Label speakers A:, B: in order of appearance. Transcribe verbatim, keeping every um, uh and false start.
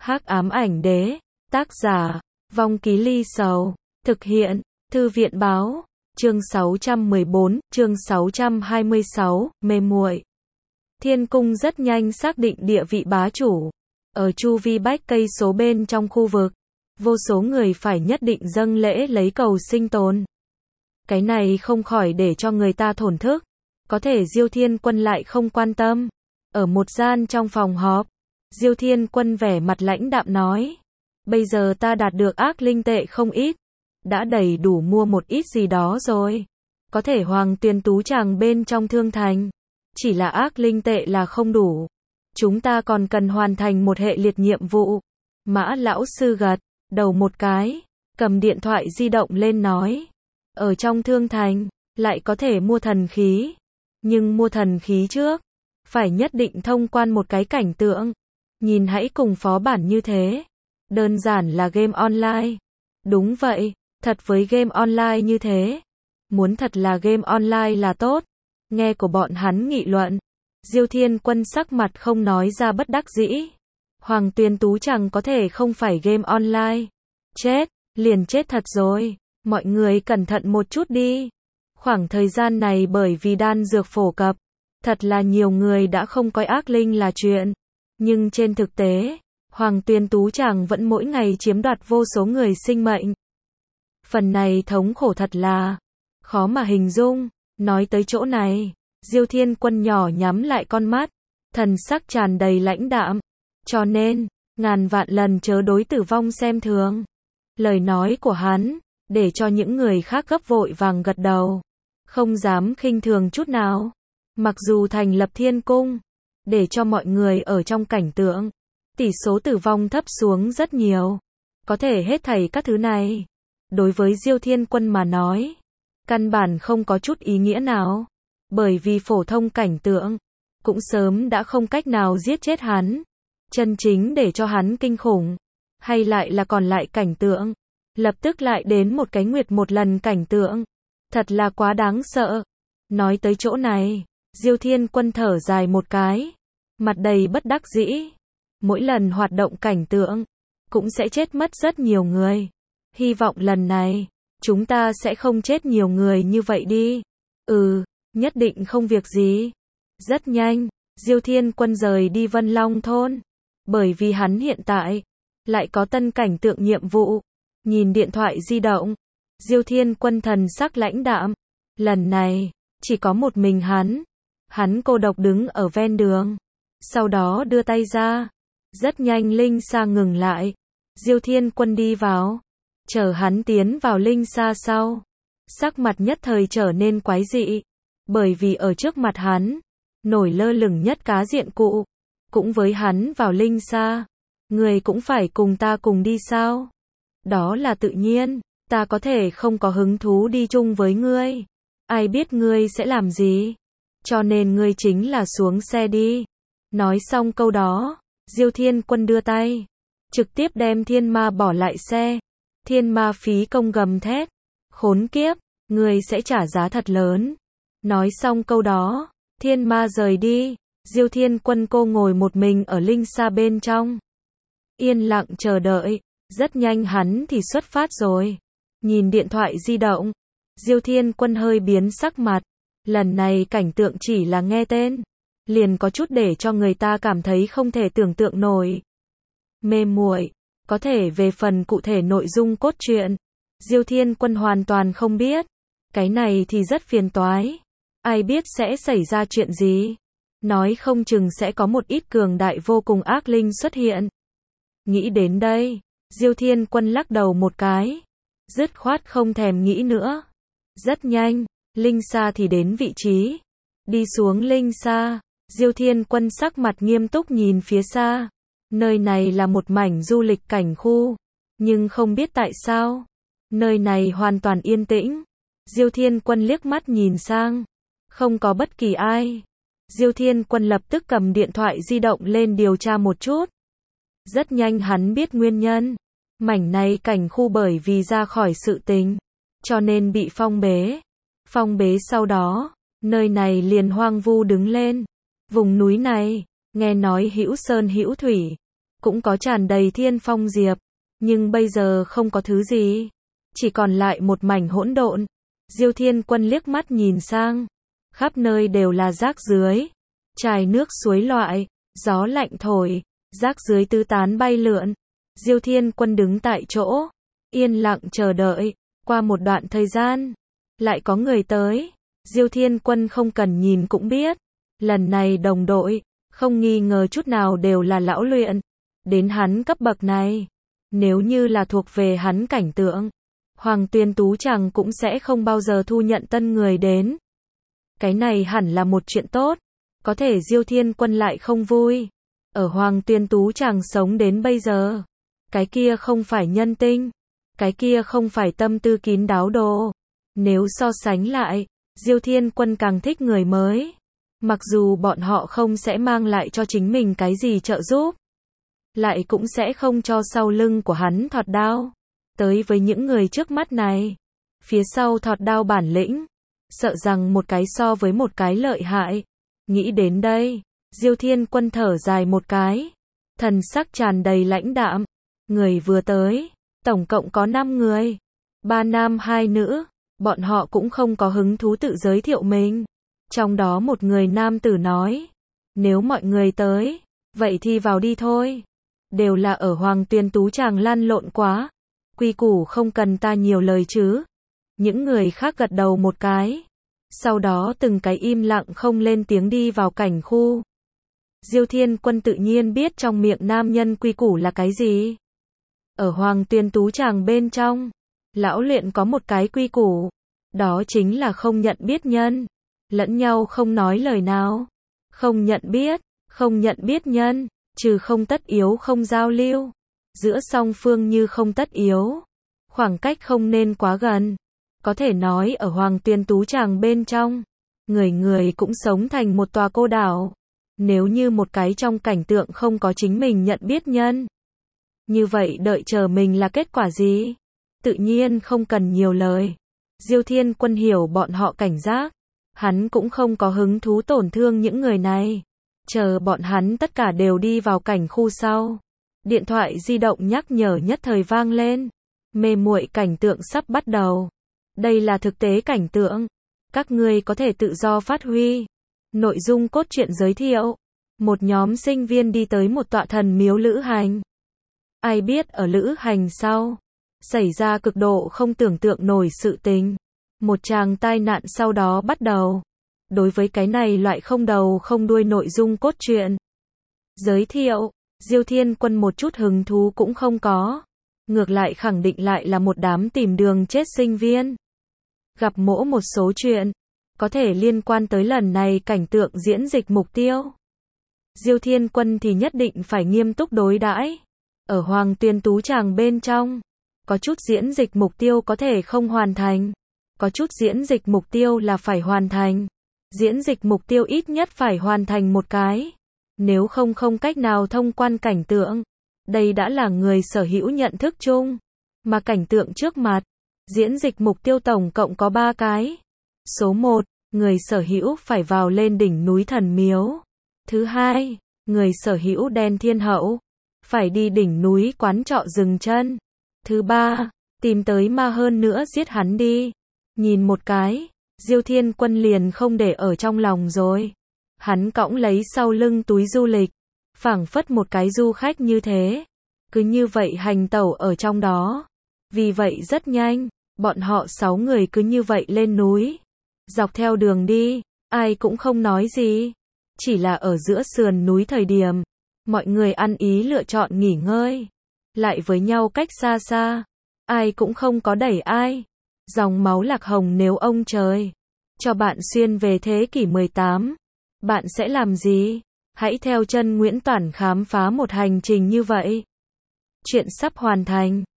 A: Hắc ám ảnh đế, tác giả, Vong Ký Ly Sầu, thực hiện, Thư viện báo, chương sáu trăm mười bốn, chương sáu trăm hai mươi sáu, mê muội. Thiên cung rất nhanh xác định địa vị bá chủ. Ở chu vi bách cây số bên trong khu vực, vô số người phải nhất định dâng lễ lấy cầu sinh tồn. Cái này không khỏi để cho người ta thổn thức. Có thể Diêu Thiên Quân lại không quan tâm. Ở một gian trong phòng họp, Diêu Thiên Quân vẻ mặt lãnh đạm nói: bây giờ ta đạt được ác linh tệ không ít, đã đầy đủ mua một ít gì đó rồi. Có thể Hoàng Tuyền Tú Tràng bên trong Thương Thành, chỉ là ác linh tệ là không đủ. Chúng ta còn cần hoàn thành một hệ liệt nhiệm vụ. Mã lão sư gật đầu một cái, cầm điện thoại di động lên nói: ở trong Thương Thành, lại có thể mua thần khí. Nhưng mua thần khí trước, phải nhất định thông quan một cái cảnh tượng. Nhìn hãy cùng phó bản như thế. Đơn giản là game online. Đúng vậy, thật với game online như thế. Muốn thật là game online là tốt. Nghe của bọn hắn nghị luận, Diêu Thiên Quân sắc mặt không nói ra bất đắc dĩ. Hoàng Tuyền Tú Tràng có thể không phải game online. Chết, liền chết thật rồi. Mọi người cẩn thận một chút đi. Khoảng thời gian này bởi vì đan dược phổ cập, thật là nhiều người đã không coi ác linh là chuyện. Nhưng trên thực tế, Hoàng Tuyền Tú Tràng vẫn mỗi ngày chiếm đoạt vô số người sinh mệnh. Phần này thống khổ thật là khó mà hình dung. Nói tới chỗ này, Diêu Thiên Quân nhỏ nhắm lại con mắt, thần sắc tràn đầy lãnh đạm. Cho nên, ngàn vạn lần chớ đối Tử Vong xem thường. Lời nói của hắn, để cho những người khác gấp vội vàng gật đầu. Không dám khinh thường chút nào. Mặc dù thành lập Thiên Cung, để cho mọi người ở trong cảnh tượng, tỷ số tử vong thấp xuống rất nhiều. Có thể hết thảy các thứ này, đối với Diêu Thiên Quân mà nói, căn bản không có chút ý nghĩa nào. Bởi vì phổ thông cảnh tượng, cũng sớm đã không cách nào giết chết hắn. Chân chính để cho hắn kinh khủng, hay lại là còn lại cảnh tượng. Lập tức lại đến một cái nguyệt một lần cảnh tượng. Thật là quá đáng sợ. Nói tới chỗ này, Diêu Thiên Quân thở dài một cái, mặt đầy bất đắc dĩ. Mỗi lần hoạt động cảnh tượng, cũng sẽ chết mất rất nhiều người. Hy vọng lần này, chúng ta sẽ không chết nhiều người như vậy đi. Ừ, nhất định không việc gì. Rất nhanh, Diêu Thiên Quân rời đi Vân Long Thôn. Bởi vì hắn hiện tại, lại có tân cảnh tượng nhiệm vụ. Nhìn điện thoại di động, Diêu Thiên Quân thần sắc lãnh đạm. Lần này, chỉ có một mình hắn. Hắn cô độc đứng ở ven đường. Sau đó đưa tay ra. Rất nhanh Linh Sa ngừng lại. Diêu Thiên Quân đi vào. Chờ hắn tiến vào Linh Sa sau. Sắc mặt nhất thời trở nên quái dị. Bởi vì ở trước mặt hắn, nổi lơ lửng nhất cá diện cụ. Cũng với hắn vào Linh Sa. Người cũng phải cùng ta cùng đi sao? Đó là tự nhiên. Ta có thể không có hứng thú đi chung với ngươi. Ai biết ngươi sẽ làm gì? Cho nên ngươi chính là xuống xe đi. Nói xong câu đó, Diêu Thiên Quân đưa tay, trực tiếp đem thiên ma bỏ lại xe. Thiên ma phí công gầm thét. Khốn kiếp, ngươi sẽ trả giá thật lớn. Nói xong câu đó, thiên ma rời đi. Diêu Thiên Quân cô ngồi một mình ở Linh Sa bên trong. Yên lặng chờ đợi. Rất nhanh hắn thì xuất phát rồi. Nhìn điện thoại di động, Diêu Thiên Quân hơi biến sắc mặt. Lần này cảnh tượng chỉ là nghe tên, liền có chút để cho người ta cảm thấy không thể tưởng tượng nổi. Mê muội. Có thể về phần cụ thể nội dung cốt truyện, Diêu Thiên Quân hoàn toàn không biết. Cái này thì rất phiền toái. Ai biết sẽ xảy ra chuyện gì? Nói không chừng sẽ có một ít cường đại vô cùng ác linh xuất hiện. Nghĩ đến đây, Diêu Thiên Quân lắc đầu một cái. Dứt khoát không thèm nghĩ nữa. Rất nhanh, Linh Sa thì đến vị trí. Đi xuống Linh Sa, Diêu Thiên Quân sắc mặt nghiêm túc nhìn phía xa. Nơi này là một mảnh du lịch cảnh khu. Nhưng không biết tại sao, nơi này hoàn toàn yên tĩnh. Diêu Thiên Quân liếc mắt nhìn sang. Không có bất kỳ ai. Diêu Thiên Quân lập tức cầm điện thoại di động lên điều tra một chút. Rất nhanh hắn biết nguyên nhân. Mảnh này cảnh khu bởi vì ra khỏi sự tình, cho nên bị phong bế. Phong bế sau đó, nơi này liền hoang vu đứng lên. Vùng núi này, nghe nói hữu sơn hữu thủy. cũng có tràn đầy thiên phong diệp, nhưng bây giờ không có thứ gì, chỉ còn lại một mảnh hỗn độn. Diêu Thiên Quân liếc mắt nhìn sang, khắp nơi đều là rác rưởi, chai nước suối loại, gió lạnh thổi, rác rưởi tứ tán bay lượn. Diêu Thiên Quân đứng tại chỗ, yên lặng chờ đợi. Qua một đoạn thời gian, lại có người tới. Diêu Thiên Quân không cần nhìn cũng biết, lần này đồng đội, không nghi ngờ chút nào đều là lão luyện. Đến hắn cấp bậc này, nếu như là thuộc về hắn cảnh tượng, Hoàng Tuyên Tú Tràng cũng sẽ không bao giờ thu nhận tân người đến. Cái này hẳn là một chuyện tốt, có thể Diêu Thiên Quân lại không vui. Ở Hoàng Tuyên Tú Tràng sống đến bây giờ, cái kia không phải nhân tinh, cái kia không phải tâm tư kín đáo đồ. Nếu so sánh lại, Diêu Thiên Quân càng thích người mới. Mặc dù bọn họ không sẽ mang lại cho chính mình cái gì trợ giúp, lại cũng sẽ không cho sau lưng của hắn thọt đao. Tới với những người trước mắt này, phía sau thọt đao bản lĩnh, sợ rằng một cái so với một cái lợi hại. Nghĩ đến đây, Diêu Thiên Quân thở dài một cái, thần sắc tràn đầy lãnh đạm. Người vừa tới, tổng cộng có năm người, ba nam hai nữ, bọn họ cũng không có hứng thú tự giới thiệu mình. Trong đó một người nam tử nói, nếu mọi người tới, vậy thì vào đi thôi. Đều là ở Hoàng Tuyên Tú Tràng lăn lộn quá, quy củ không cần ta nhiều lời chứ. Những người khác gật đầu một cái, sau đó từng cái im lặng không lên tiếng đi vào cảnh khu. Diêu Thiên Quân tự nhiên biết trong miệng nam nhân quy củ là cái gì. Ở Hoàng Tuyên Tú Tràng bên trong, lão luyện có một cái quy củ, đó chính là không nhận biết nhân, lẫn nhau không nói lời nào, không nhận biết, không nhận biết nhân, trừ không tất yếu không giao lưu. Giữa song phương như không tất yếu, khoảng cách không nên quá gần. Có thể nói ở Hoàng Tuyên Tú Tràng bên trong, người người cũng sống thành một tòa cô đảo. Nếu như một cái trong cảnh tượng không có chính mình nhận biết nhân, như vậy đợi chờ mình là kết quả gì? Tự nhiên không cần nhiều lời. Diêu Thiên Quân hiểu bọn họ cảnh giác, hắn cũng không có hứng thú tổn thương những người này. Chờ bọn hắn tất cả đều đi vào cảnh khu sau, điện thoại di động nhắc nhở nhất thời vang lên. Mê muội cảnh tượng sắp bắt đầu. Đây là thực tế cảnh tượng, các ngươi có thể tự do phát huy. Nội dung cốt truyện giới thiệu, một nhóm sinh viên đi tới một tọa thần miếu lữ hành. Ai biết ở lữ hành sau, xảy ra cực độ không tưởng tượng nổi sự tình. Một tràng tai nạn sau đó bắt đầu. Đối với cái này loại không đầu không đuôi nội dung cốt truyện giới thiệu, Diêu Thiên Quân một chút hứng thú cũng không có. Ngược lại khẳng định lại là một đám tìm đường chết sinh viên. Gặp mỗ một số chuyện, có thể liên quan tới lần này cảnh tượng diễn dịch mục tiêu. Diêu Thiên Quân thì nhất định phải nghiêm túc đối đãi. Ở Hoàng Tuyên Tú Tràng bên trong, có chút diễn dịch mục tiêu có thể không hoàn thành, có chút diễn dịch mục tiêu là phải hoàn thành. Diễn dịch mục tiêu ít nhất phải hoàn thành một cái, nếu không không cách nào thông quan cảnh tượng. Đây đã là người sở hữu nhận thức chung, mà cảnh tượng trước mặt, diễn dịch mục tiêu tổng cộng có ba cái. Số một, người sở hữu phải vào lên đỉnh núi thần miếu. Thứ hai, người sở hữu đen thiên hậu, phải đi đỉnh núi quán trọ dừng chân. Thứ ba, tìm tới ma hơn nữa giết hắn đi. Nhìn một cái, Diêu Thiên Quân liền không để ở trong lòng rồi. Hắn cõng lấy sau lưng túi du lịch, phảng phất một cái du khách như thế. Cứ như vậy hành tẩu ở trong đó. Vì vậy rất nhanh, bọn họ sáu người cứ như vậy lên núi. Dọc theo đường đi, ai cũng không nói gì. Chỉ là ở giữa sườn núi thời điểm, mọi người ăn ý lựa chọn nghỉ ngơi. Lại với nhau cách xa xa, ai cũng không có đẩy ai. Dòng máu lạc hồng nếu ông trời cho bạn xuyên về thế kỷ mười tám, bạn sẽ làm gì? Hãy theo chân Nguyễn Toản khám phá một hành trình như vậy. Chuyện sắp hoàn thành.